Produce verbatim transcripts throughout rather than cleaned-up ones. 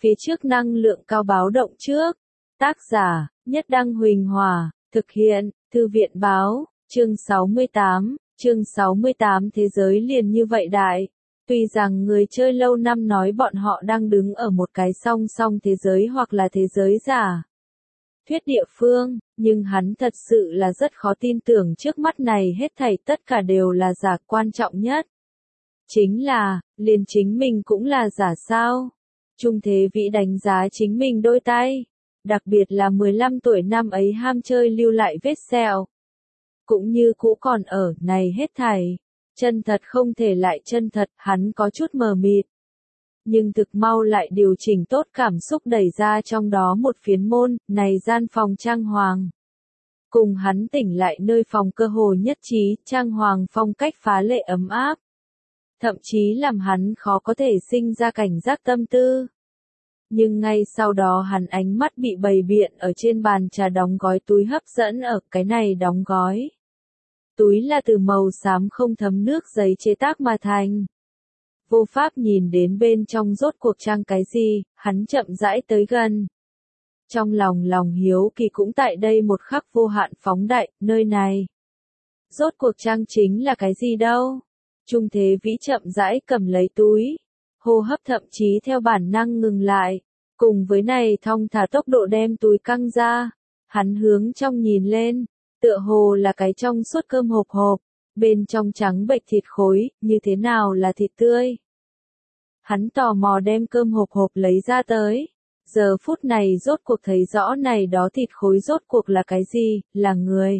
Phía trước năng lượng cao báo động trước. Tác giả, Nhất Đăng Huỳnh Hòa, thực hiện, Thư viện Báo, chương sáu mươi tám, chương sáu mươi tám Thế giới liền như vậy đại. Tuy rằng người chơi lâu năm nói bọn họ đang đứng ở một cái song song thế giới hoặc là thế giới giả thuyết địa phương, nhưng hắn thật sự là rất khó tin tưởng trước mắt này hết thảy tất cả đều là giả. Quan trọng nhất chính là, liền chính mình cũng là giả sao? Trung Thế Vĩ đánh giá chính mình đôi tay, đặc biệt là mười lăm tuổi năm ấy ham chơi lưu lại vết sẹo. Cũng như cũ còn ở, này hết thảy. Chân thật không thể lại chân thật, hắn có chút mờ mịt. Nhưng thực mau lại điều chỉnh tốt cảm xúc đẩy ra trong đó một phiến môn, này gian phòng trang hoàng. Cùng hắn tỉnh lại nơi phòng cơ hồ nhất trí, trang hoàng phong cách phá lệ ấm áp. Thậm chí làm hắn khó có thể sinh ra cảnh giác tâm tư. Nhưng ngay sau đó hắn ánh mắt bị bày biện ở trên bàn trà đóng gói túi hấp dẫn ở cái này đóng gói. Túi là từ màu xám không thấm nước giấy chế tác mà thành. Vô pháp nhìn đến bên trong rốt cuộc trang cái gì, hắn chậm rãi tới gần. Trong lòng lòng hiếu kỳ cũng tại đây một khắc vô hạn phóng đại, nơi này. Rốt cuộc trang chính là cái gì đâu? Trung Thế Vĩ chậm rãi cầm lấy túi. Hô hấp thậm chí theo bản năng ngừng lại. Cùng với này thong thả tốc độ đem túi căng ra. Hắn hướng trong nhìn lên. Tựa hồ là cái trong suốt cơm hộp hộp. Bên trong trắng bệch thịt khối, như thế nào là thịt tươi? Hắn tò mò đem cơm hộp hộp lấy ra tới. Giờ phút này rốt cuộc thấy rõ này đó thịt khối rốt cuộc là cái gì, là người.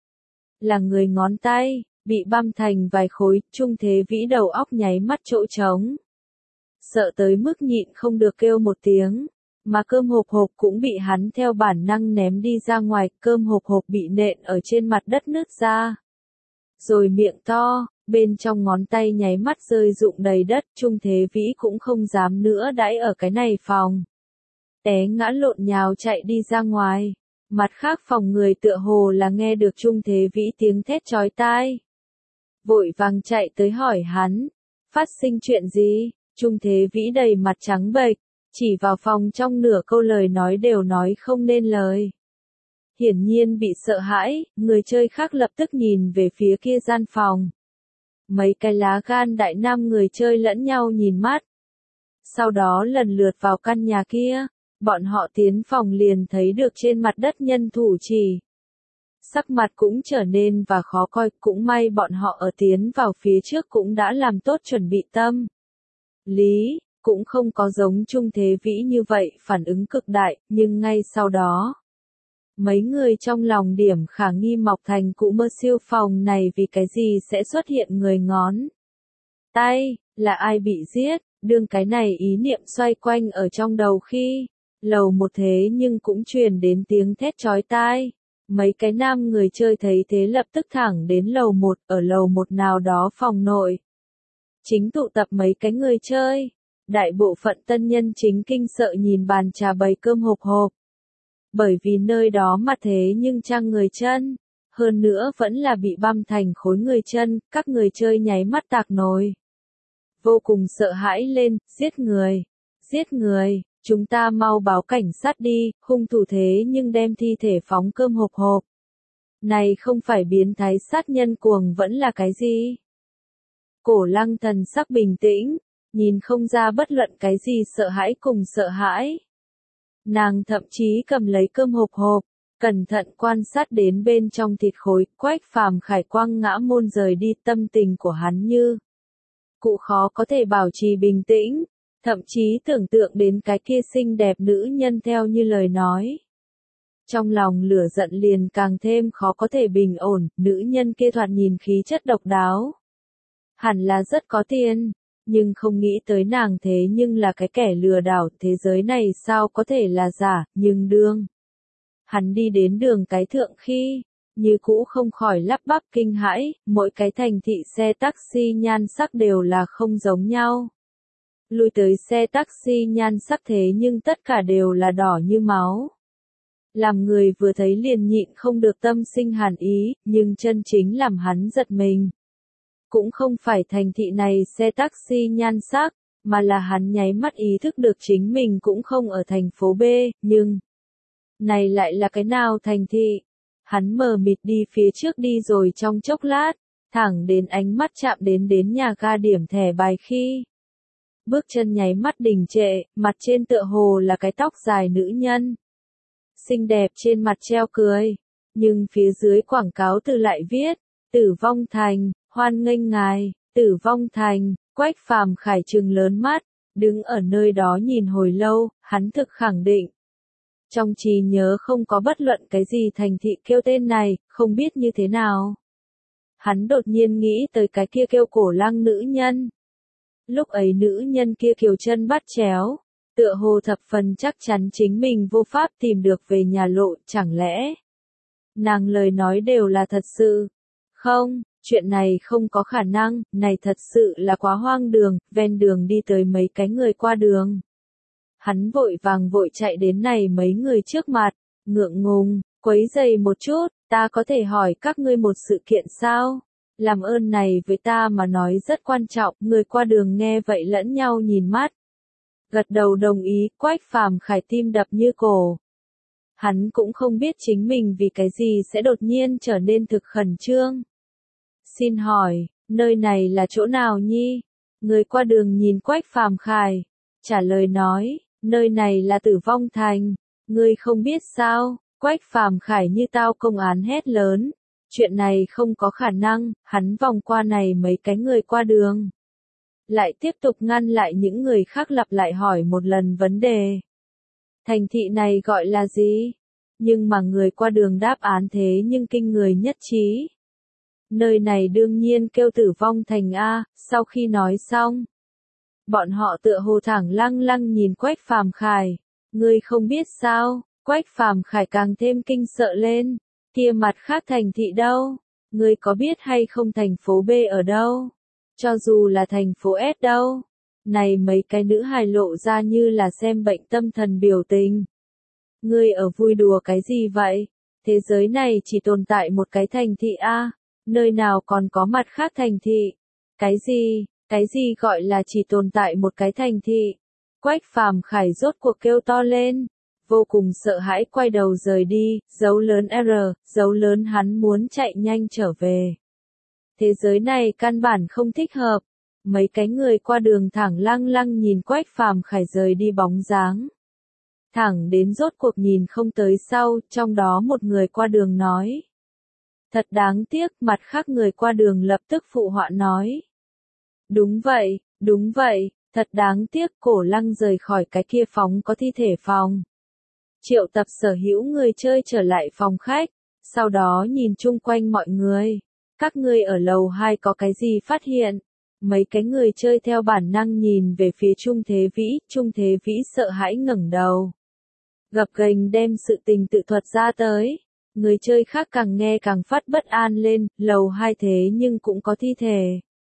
Là người ngón tay, bị băm thành vài khối, Trung Thế Vĩ đầu óc nháy mắt chỗ trống. Sợ tới mức nhịn không được kêu một tiếng, mà cơm hộp hộp cũng bị hắn theo bản năng ném đi ra ngoài, cơm hộp hộp bị nện ở trên mặt đất nứt ra. Rồi miệng to, bên trong ngón tay nháy mắt rơi rụng đầy đất, Trung Thế Vĩ cũng không dám nữa đãi ở cái này phòng. Té ngã lộn nhào chạy đi ra ngoài. Mặt khác phòng người tựa hồ là nghe được Trung Thế Vĩ tiếng thét chói tai. Vội vàng chạy tới hỏi hắn, phát sinh chuyện gì? Trung Thế Vĩ đầy mặt trắng bệch, chỉ vào phòng trong nửa câu lời nói đều nói không nên lời. Hiển nhiên bị sợ hãi, người chơi khác lập tức nhìn về phía kia gian phòng. Mấy cái lá gan đại nam người chơi lẫn nhau nhìn mắt. Sau đó lần lượt vào căn nhà kia, bọn họ tiến phòng liền thấy được trên mặt đất nhân thủ chỉ. Sắc mặt cũng trở nên và khó coi, cũng may bọn họ ở tiến vào phía trước cũng đã làm tốt chuẩn bị tâm. Lý, cũng không có giống Trung Thế Vĩ như vậy phản ứng cực đại, nhưng ngay sau đó. Mấy người trong lòng điểm khả nghi mọc thành cụ mơ siêu phòng này vì cái gì sẽ xuất hiện người ngón tay, là ai bị giết, đương cái này ý niệm xoay quanh ở trong đầu khi, lầu một thế nhưng cũng truyền đến tiếng thét chói tai. Mấy cái nam người chơi thấy thế lập tức thẳng đến lầu một, ở lầu một nào đó phòng nội. Chính tụ tập mấy cái người chơi, đại bộ phận tân nhân chính kinh sợ nhìn bàn trà bày cơm hộp hộp. Bởi vì nơi đó mà thế nhưng trang người chân, hơn nữa vẫn là bị băm thành khối người chân, các người chơi nháy mắt tạc nồi. Vô cùng sợ hãi lên, giết người, giết người, chúng ta mau báo cảnh sát đi, hung thủ thế nhưng đem thi thể phóng cơm hộp hộp. Này không phải biến thái sát nhân cuồng vẫn là cái gì? Cổ Lăng thần sắc bình tĩnh, nhìn không ra bất luận cái gì sợ hãi cùng sợ hãi. Nàng thậm chí cầm lấy cơm hộp hộp, cẩn thận quan sát đến bên trong thịt khối, Quách Phàm Khải quang ngã môn rời đi, tâm tình của hắn như cụ khó có thể bảo trì bình tĩnh, thậm chí tưởng tượng đến cái kia xinh đẹp nữ nhân theo như lời nói. Trong lòng lửa giận liền càng thêm khó có thể bình ổn, nữ nhân kia thoạt nhìn khí chất độc đáo. Hẳn là rất có tiền. Nhưng không nghĩ tới nàng thế nhưng là cái kẻ lừa đảo, thế giới này sao có thể là giả, nhưng đương. Hắn đi đến đường cái thượng khi, như cũ không khỏi lắp bắp kinh hãi, mỗi cái thành thị xe taxi nhan sắc đều là không giống nhau. Lui tới xe taxi nhan sắc thế nhưng tất cả đều là đỏ như máu. Làm người vừa thấy liền nhịn không được tâm sinh hàn ý, nhưng chân chính làm hắn giật mình. Cũng không phải thành thị này xe taxi nhan sắc, mà là hắn nháy mắt ý thức được chính mình cũng không ở thành phố B, nhưng này lại là cái nào thành thị? Hắn mờ mịt đi phía trước đi rồi trong chốc lát, thẳng đến ánh mắt chạm đến đến nhà ga điểm thẻ bài khi bước chân nháy mắt đình trệ, mặt trên tựa hồ là cái tóc dài nữ nhân. Xinh đẹp trên mặt treo cười, nhưng phía dưới quảng cáo từ lại viết, Tử Vong Thành, hoan nghênh ngài, Tử Vong Thành. Quách Phàm Khải trừng lớn mắt, đứng ở nơi đó nhìn hồi lâu, hắn thực khẳng định. Trong trí nhớ không có bất luận cái gì thành thị kêu tên này, không biết như thế nào. Hắn đột nhiên nghĩ tới cái kia kêu Cổ Lăng nữ nhân. Lúc ấy nữ nhân kia kiều chân bắt chéo, tựa hồ thập phần chắc chắn chính mình vô pháp tìm được về nhà lộ, chẳng lẽ nàng lời nói đều là thật sự? Không, chuyện này không có khả năng, này thật sự là quá hoang đường, ven đường đi tới mấy cái người qua đường. Hắn vội vàng vội chạy đến này mấy người trước mặt, ngượng ngùng, quấy giày một chút, ta có thể hỏi các ngươi một sự kiện sao? Làm ơn này với ta mà nói rất quan trọng, người qua đường nghe vậy lẫn nhau nhìn mắt. Gật đầu đồng ý, Quách Phàm Khải tim đập như cổ. Hắn cũng không biết chính mình vì cái gì sẽ đột nhiên trở nên thực khẩn trương. Xin hỏi, nơi này là chỗ nào nhi? Người qua đường nhìn Quách Phàm Khải, trả lời nói, nơi này là Tử Vong Thành, ngươi không biết sao? Quách Phàm Khải như tao công án hét lớn, chuyện này không có khả năng, hắn vòng qua này mấy cái người qua đường. Lại tiếp tục ngăn lại những người khác lặp lại hỏi một lần vấn đề. Thành thị này gọi là gì? Nhưng mà người qua đường đáp án thế nhưng kinh người nhất trí. Nơi này đương nhiên kêu Tử Vong Thành A, sau khi nói xong. Bọn họ tựa hồ thẳng lăng lăng nhìn Quách Phàm Khải. Ngươi không biết sao? Quách Phàm Khải càng thêm kinh sợ lên. Kia mặt khác thành thị đâu? Ngươi có biết hay không thành phố B ở đâu? Cho dù là thành phố S đâu? Này mấy cái nữ hài lộ ra như là xem bệnh tâm thần biểu tình. Ngươi ở vui đùa cái gì vậy? Thế giới này chỉ tồn tại một cái thành thị A, nơi nào còn có mặt khác thành thị? Cái gì? Cái gì gọi là chỉ tồn tại một cái thành thị? Quách Phàm Khải rốt cuộc kêu to lên, vô cùng sợ hãi quay đầu rời đi, dấu lớn R, dấu lớn hắn muốn chạy nhanh trở về. Thế giới này căn bản không thích hợp. Mấy cái người qua đường thẳng lăng lăng nhìn Quách Phàm Khải rời đi bóng dáng. Thẳng đến rốt cuộc nhìn không tới sau, trong đó một người qua đường nói. Thật đáng tiếc, mặt khác người qua đường lập tức phụ họa nói. Đúng vậy, đúng vậy, thật đáng tiếc, Cổ Lăng rời khỏi cái kia phòng có thi thể phòng. Triệu tập sở hữu người chơi trở lại phòng khách, sau đó nhìn chung quanh mọi người. Các ngươi ở lầu hai có cái gì phát hiện? Mấy cái người chơi theo bản năng nhìn về phía Trung Thế Vĩ, Trung Thế Vĩ sợ hãi ngẩng đầu. Gập ghềnh đem sự tình tự thuật ra tới. Người chơi khác càng nghe càng phát bất an lên, lầu hai thế nhưng cũng có thi thể.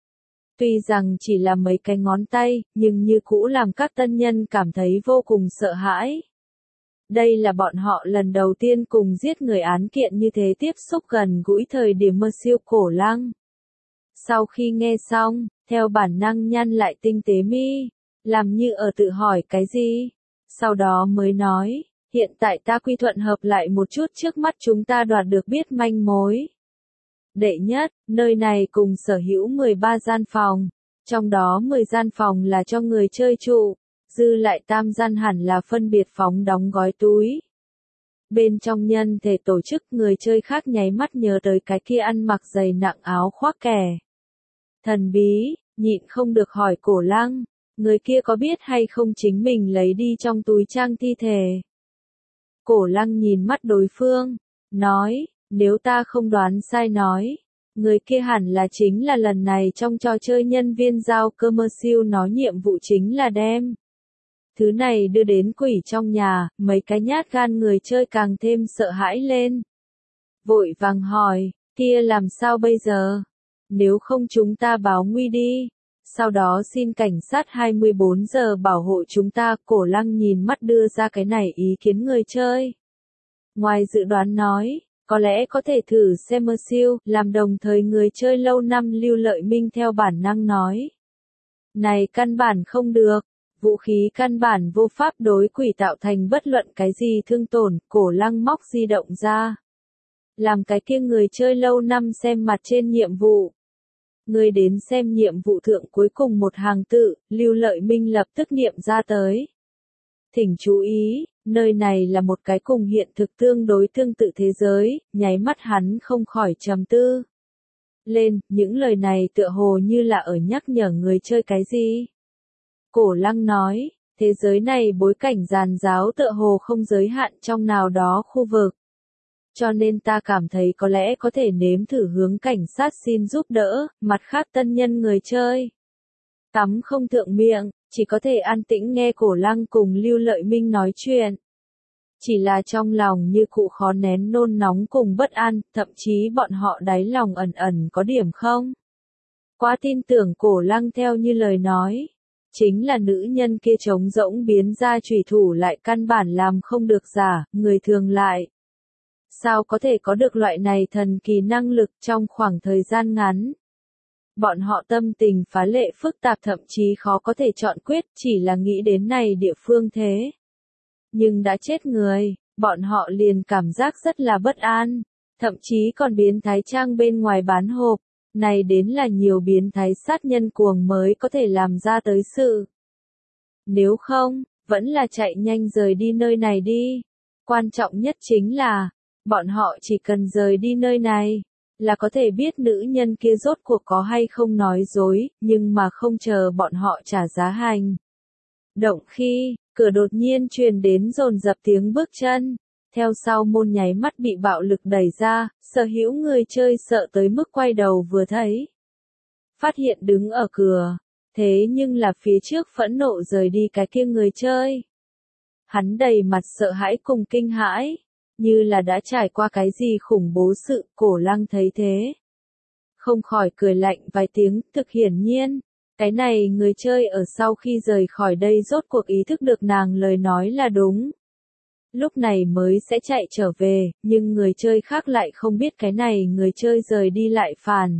Tuy rằng chỉ là mấy cái ngón tay, nhưng như cũ làm các tân nhân cảm thấy vô cùng sợ hãi. Đây là bọn họ lần đầu tiên cùng giết người án kiện như thế tiếp xúc gần gũi thời điểm mơ siêu Cổ Lăng. Sau khi nghe xong, theo bản năng nhăn lại tinh tế mi, làm như ở tự hỏi cái gì. Sau đó mới nói, hiện tại ta quy thuận hợp lại một chút trước mắt chúng ta đoạt được biết manh mối. Đệ nhất, nơi này cùng sở hữu mười ba gian phòng, trong đó mười gian phòng là cho người chơi trụ, dư lại tam gian hẳn là phân biệt phóng đóng gói túi. Bên trong nhân thể tổ chức người chơi khác nháy mắt nhớ tới cái kia ăn mặc dày nặng áo khoác kẻ. Thần bí, nhịn không được hỏi Cổ Lăng, người kia có biết hay không chính mình lấy đi trong túi trang thi thể. Cổ Lăng nhìn mắt đối phương, nói, nếu ta không đoán sai nói, người kia hẳn là chính là lần này trong trò chơi nhân viên giao cơ mơ siêu nói nhiệm vụ chính là đem. Thứ này đưa đến quỷ trong nhà, mấy cái nhát gan người chơi càng thêm sợ hãi lên. Vội vàng hỏi, kia làm sao bây giờ? Nếu không chúng ta báo nguy đi. Sau đó xin cảnh sát hai mươi bốn giờ bảo hộ chúng ta. Cổ Lăng nhìn mắt đưa ra cái này ý kiến người chơi. Ngoài dự đoán nói, có lẽ có thể thử xem mơ siêu, làm đồng thời người chơi lâu năm Lưu Lợi Minh theo bản năng nói. Này căn bản không được. Vũ khí căn bản vô pháp đối quỷ tạo thành bất luận cái gì thương tổn. Cổ Lăng móc di động ra. Làm cái kia người chơi lâu năm xem mặt trên nhiệm vụ. Người đến xem nhiệm vụ thượng cuối cùng một hàng tự, Lưu Lợi Minh lập tức niệm ra tới. Thỉnh chú ý, nơi này là một cái cùng hiện thực tương đối tương tự thế giới, nháy mắt hắn không khỏi trầm tư. Lên, những lời này tựa hồ như là ở nhắc nhở người chơi cái gì? Cổ Lăng nói, thế giới này bối cảnh giàn giáo tựa hồ không giới hạn trong nào đó khu vực. Cho nên ta cảm thấy có lẽ có thể nếm thử hướng cảnh sát xin giúp đỡ, mặt khác tân nhân người chơi. Tắm không thượng miệng, chỉ có thể an tĩnh nghe Cổ Lăng cùng Lưu Lợi Minh nói chuyện. Chỉ là trong lòng như cụ khó nén nôn nóng cùng bất an, thậm chí bọn họ đáy lòng ẩn ẩn có điểm không. Quá tin tưởng Cổ Lăng theo như lời nói. Chính là nữ nhân kia trống rỗng biến ra chủy thủ lại căn bản làm không được giả, người thường lại. Sao có thể có được loại này thần kỳ năng lực trong khoảng thời gian ngắn? Bọn họ tâm tình phá lệ phức tạp thậm chí khó có thể chọn quyết, chỉ là nghĩ đến này địa phương thế. Nhưng đã chết người, bọn họ liền cảm giác rất là bất an, thậm chí còn biến thái trang bên ngoài bán hộp, này đến là nhiều biến thái sát nhân cuồng mới có thể làm ra tới sự. Nếu không, vẫn là chạy nhanh rời đi nơi này đi. Quan trọng nhất chính là, bọn họ chỉ cần rời đi nơi này, là có thể biết nữ nhân kia rốt cuộc có hay không nói dối, nhưng mà không chờ bọn họ trả giá hành. Động khi, cửa đột nhiên truyền đến dồn dập tiếng bước chân, theo sau môn nháy mắt bị bạo lực đẩy ra, sở hữu người chơi sợ tới mức quay đầu vừa thấy. Phát hiện đứng ở cửa, thế nhưng là phía trước phẫn nộ rời đi cái kia người chơi. Hắn đầy mặt sợ hãi cùng kinh hãi. Như là đã trải qua cái gì khủng bố sự, Cổ Lăng thấy thế. Không khỏi cười lạnh vài tiếng, thực hiển nhiên. Cái này người chơi ở sau khi rời khỏi đây rốt cuộc ý thức được nàng lời nói là đúng. Lúc này mới sẽ chạy trở về, nhưng người chơi khác lại không biết cái này người chơi rời đi lại phản.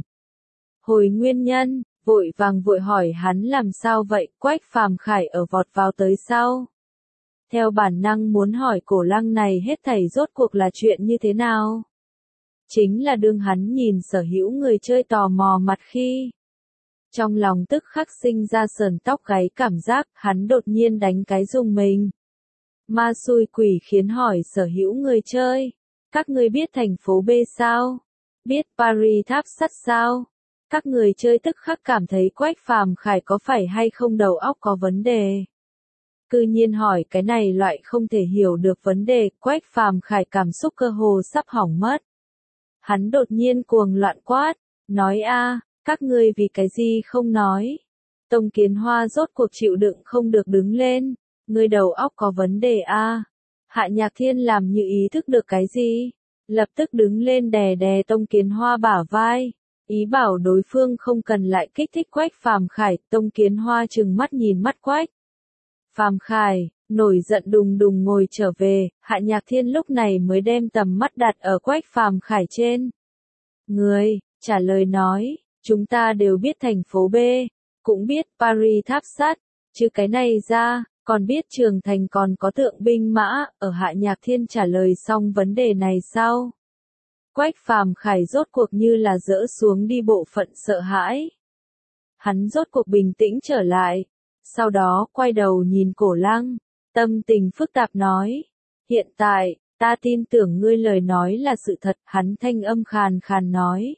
Hồi nguyên nhân, vội vàng vội hỏi hắn làm sao vậy, Quách Phàm Khải ở vọt vào tới sau. Theo bản năng muốn hỏi Cổ Lăng này hết thảy rốt cuộc là chuyện như thế nào? Chính là đương hắn nhìn sở hữu người chơi tò mò mặt khi. Trong lòng tức khắc sinh ra sờn tóc gáy cảm giác, hắn đột nhiên đánh cái rùng mình. Ma xui quỷ khiến hỏi sở hữu người chơi. Các người biết thành phố B sao? Biết Paris tháp sắt sao? Các người chơi tức khắc cảm thấy Quách Phàm Khải có phải hay không đầu óc có vấn đề. Cư nhiên hỏi cái này loại không thể hiểu được vấn đề, Quách Phàm Khải cảm xúc cơ hồ sắp hỏng mất. Hắn đột nhiên cuồng loạn quát, nói a, các ngươi vì cái gì không nói. Tông Kiến Hoa rốt cuộc chịu đựng không được đứng lên, ngươi đầu óc có vấn đề a. Hạ Nhạc Thiên làm như ý thức được cái gì, lập tức đứng lên đè đè Tông Kiến Hoa bả vai, ý bảo đối phương không cần lại kích thích Quách Phàm Khải. Tông Kiến Hoa trừng mắt nhìn mắt Quách Phàm Khải, nổi giận đùng đùng ngồi trở về, Hạ Nhạc Thiên lúc này mới đem tầm mắt đặt ở Quách Phàm Khải trên. Người, trả lời nói, chúng ta đều biết thành phố B, cũng biết Paris tháp sắt, chứ cái này ra, còn biết Trường Thành còn có tượng binh mã, ở Hạ Nhạc Thiên trả lời xong vấn đề này sau. Quách Phàm Khải rốt cuộc như là dỡ xuống đi bộ phận sợ hãi. Hắn rốt cuộc bình tĩnh trở lại. Sau đó quay đầu nhìn Cổ Lăng, tâm tình phức tạp nói. Hiện tại, ta tin tưởng ngươi lời nói là sự thật, hắn thanh âm khàn khàn nói.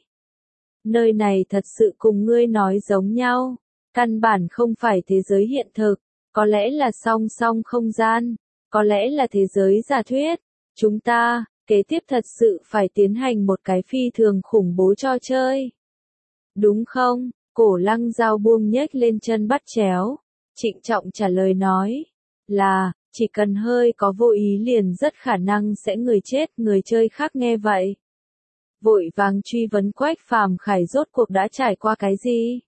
Nơi này thật sự cùng ngươi nói giống nhau, căn bản không phải thế giới hiện thực, có lẽ là song song không gian, có lẽ là thế giới giả thuyết. Chúng ta, kế tiếp thật sự phải tiến hành một cái phi thường khủng bố trò chơi. Đúng không? Cổ Lăng dao buông nhếch lên chân bắt chéo. Trịnh trọng trả lời nói, là, chỉ cần hơi có vô ý liền rất khả năng sẽ người chết, người chơi khác nghe vậy. Vội vàng truy vấn Quách Phàm Khải rốt cuộc đã trải qua cái gì?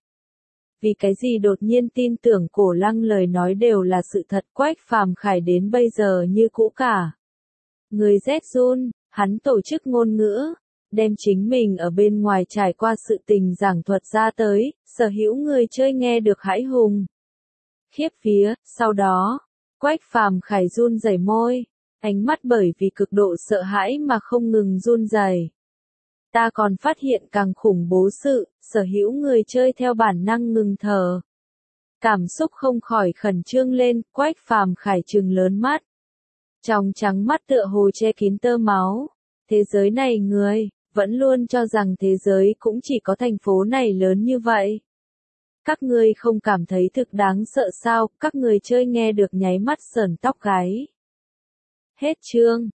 Vì cái gì đột nhiên tin tưởng Cổ Lăng lời nói đều là sự thật, Quách Phàm Khải đến bây giờ như cũ cả. Người rét run, hắn tổ chức ngôn ngữ, đem chính mình ở bên ngoài trải qua sự tình giảng thuật ra tới, sở hữu người chơi nghe được hãi hùng. Khiếp vía, sau đó, Quách Phàm Khải run rẩy môi, ánh mắt bởi vì cực độ sợ hãi mà không ngừng run rẩy. Ta còn phát hiện càng khủng bố sự, sở hữu người chơi theo bản năng ngừng thở. Cảm xúc không khỏi khẩn trương lên, Quách Phàm Khải trừng lớn mắt. Trong trắng mắt tựa hồ che kín tơ máu. Thế giới này người, vẫn luôn cho rằng thế giới cũng chỉ có thành phố này lớn như vậy. Các ngươi không cảm thấy thực đáng sợ sao, các người chơi nghe được nháy mắt sởn tóc gáy. Hết chương.